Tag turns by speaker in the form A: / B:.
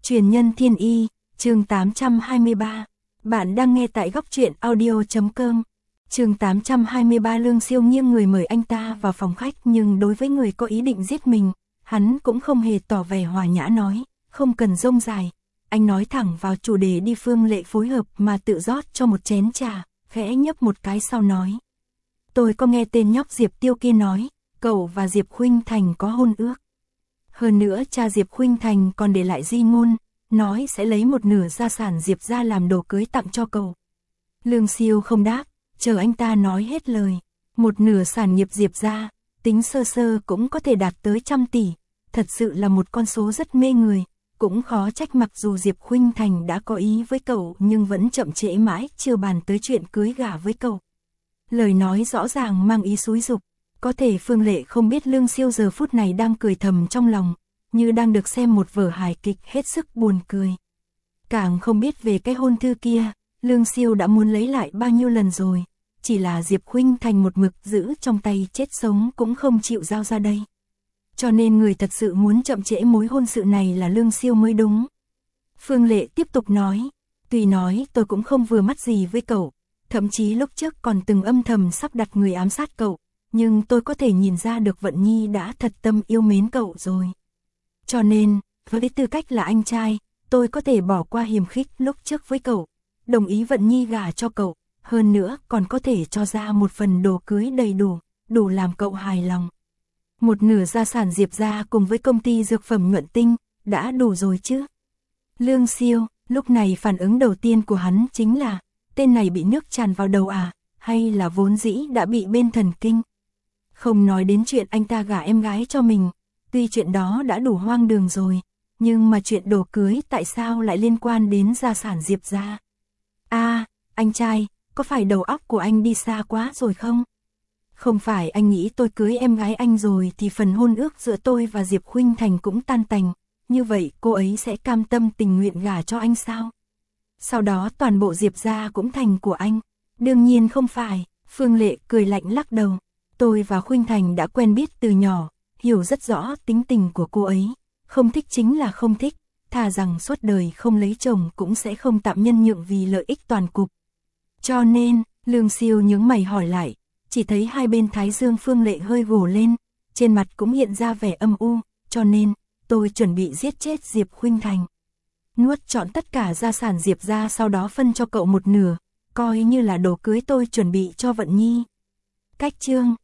A: Truyền nhân thiên y, chương 823. Bạn đang nghe tại góc truyện audio.com. Chương 823. Lương Siêu nghiêng người mời anh ta vào phòng khách, nhưng đối với người có ý định giết mình, hắn cũng không hề tỏ vẻ hòa nhã nói, không cần rông dài. Anh nói thẳng vào chủ đề đi. Phương Lệ phối hợp mà tự rót cho một chén trà, khẽ nhấp một cái sau nói. Tôi có nghe tên nhóc Diệp Tiêu kia nói, cậu và Diệp Khuynh Thành có hôn ước. Hơn nữa cha Diệp Khuynh Thành còn để lại di ngôn, nói sẽ lấy một nửa gia sản Diệp gia làm đồ cưới tặng cho cậu. Lương Siêu không đáp, chờ anh ta nói hết lời. Một nửa sản nghiệp Diệp gia, tính sơ sơ cũng có thể đạt tới 100 tỷ, thật sự là một con số rất mê người. Cũng khó trách mặc dù Diệp Khuynh Thành đã có ý với cậu nhưng vẫn chậm trễ mãi chưa bàn tới chuyện cưới gả với cậu. Lời nói rõ ràng mang ý xúi giục. Có thể Phương Lệ không biết Lương Siêu giờ phút này đang cười thầm trong lòng, như đang được xem một vở hài kịch hết sức buồn cười. Càng không biết về cái hôn thư kia, Lương Siêu đã muốn lấy lại bao nhiêu lần rồi, chỉ là Diệp Khuynh Thành một mực giữ trong tay chết sống cũng không chịu giao ra đây. Cho nên người thật sự muốn chậm trễ mối hôn sự này là Lương Siêu mới đúng. Phương Lệ tiếp tục nói, tuy nói tôi cũng không vừa mắt gì với cậu, thậm chí lúc trước còn từng âm thầm sắp đặt người ám sát cậu, nhưng tôi có thể nhìn ra được Vận Nhi đã thật tâm yêu mến cậu rồi. Cho nên, với tư cách là anh trai, tôi có thể bỏ qua hiềm khích lúc trước với cậu, đồng ý Vận Nhi gả cho cậu, hơn nữa còn có thể cho ra một phần đồ cưới đầy đủ, đủ làm cậu hài lòng. Một nửa gia sản Diệp gia cùng với công ty dược phẩm Nhuận Tinh, đã đủ rồi chứ. Lương Siêu, lúc này phản ứng đầu tiên của hắn chính là, tên này bị nước tràn vào đầu à, hay là vốn dĩ đã bị bên thần kinh. Không nói đến chuyện anh ta gả em gái cho mình, tuy chuyện đó đã đủ hoang đường rồi, nhưng mà chuyện đồ cưới tại sao lại liên quan đến gia sản Diệp gia? Anh trai, có phải đầu óc của anh đi xa quá rồi không? Không phải anh nghĩ tôi cưới em gái anh rồi thì phần hôn ước giữa tôi và Diệp Khuynh Thành cũng tan tành, như vậy cô ấy sẽ cam tâm tình nguyện gả cho anh sao? Sau đó toàn bộ Diệp gia cũng thành của anh. Đương nhiên không phải, Phương Lệ cười lạnh lắc đầu. Tôi và Khuynh Thành đã quen biết từ nhỏ, hiểu rất rõ tính tình của cô ấy. Không thích chính là không thích, thà rằng suốt đời không lấy chồng cũng sẽ không tạm nhân nhượng vì lợi ích toàn cục. Cho nên, Lương Siêu nhướng mày hỏi lại, chỉ thấy hai bên thái dương Phương Lệ hơi gồ lên, trên mặt cũng hiện ra vẻ âm u, cho nên, tôi chuẩn bị giết chết Diệp Khuynh Thành. Nuốt trọn tất cả gia sản Diệp gia, sau đó phân cho cậu một nửa, coi như là đồ cưới tôi chuẩn bị cho Vận Nhi. Cách chương